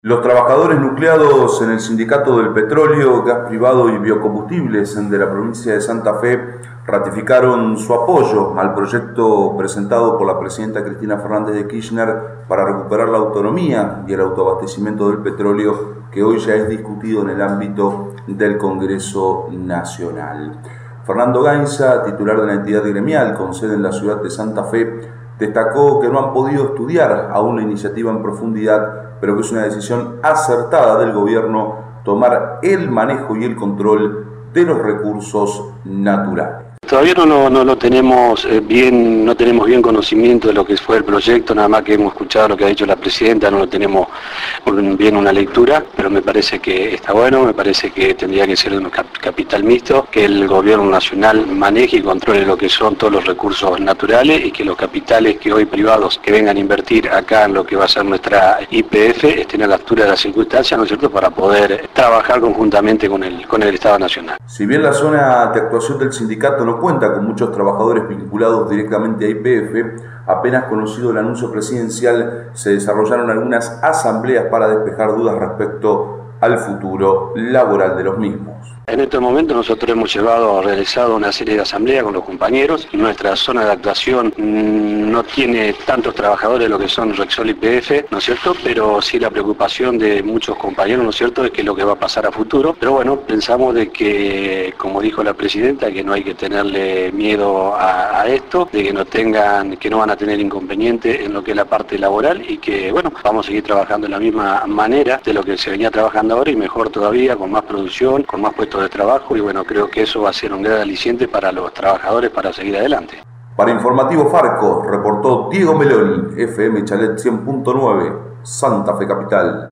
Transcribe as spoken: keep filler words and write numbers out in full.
Los trabajadores nucleados en el Sindicato del Petróleo, Gas Privado y Biocombustibles de la provincia de Santa Fe ratificaron su apoyo al proyecto presentado por la presidenta Cristina Fernández de Kirchner para recuperar la autonomía y el autoabastecimiento del petróleo, que hoy ya es discutido en el ámbito del Congreso Nacional. Fernando Gainza, titular de la entidad gremial con sede en la ciudad de Santa Fe, destacó que no han podido estudiar aún la iniciativa en profundidad, pero que es una decisión acertada del gobierno tomar el manejo y el control de los recursos naturales. Todavía no, no, no lo tenemos bien, no tenemos bien conocimiento de lo que fue el proyecto, nada más que hemos escuchado lo que ha dicho la presidenta, no lo tenemos bien una lectura, pero me parece que está bueno, me parece que tendría que ser un capital mixto, que el gobierno nacional maneje y controle lo que son todos los recursos naturales y que los capitales que hoy privados que vengan a invertir acá en lo que va a ser nuestra Y P F estén a la altura de las circunstancias, ¿no es cierto?, para poder trabajar conjuntamente con el, con el Estado Nacional. Si bien la zona de actuación del sindicato no cuenta con muchos trabajadores vinculados directamente a Y P F, apenas conocido el anuncio presidencial, se desarrollaron algunas asambleas para despejar dudas respecto al futuro laboral de los mismos. En este momento nosotros hemos llevado, realizado una serie de asambleas con los compañeros. Nuestra zona de actuación no tiene tantos trabajadores lo que son Rexol y P F, ¿no es cierto? Pero sí la preocupación de muchos compañeros, ¿no es cierto?, es que lo que va a pasar a futuro. Pero bueno, pensamos de que, como dijo la presidenta, que no hay que tenerle miedo a, a esto, de que no tengan, que no van a tener inconveniente en lo que es la parte laboral y que, bueno, vamos a seguir trabajando de la misma manera de lo que se venía trabajando ahora y mejor todavía, con más producción, con más puestos de trabajo, y bueno, creo que eso va a ser un gran aliciente para los trabajadores para seguir adelante. Para Informativo Farco, reportó Diego Meloni, F M Chalet cien punto nueve, Santa Fe Capital.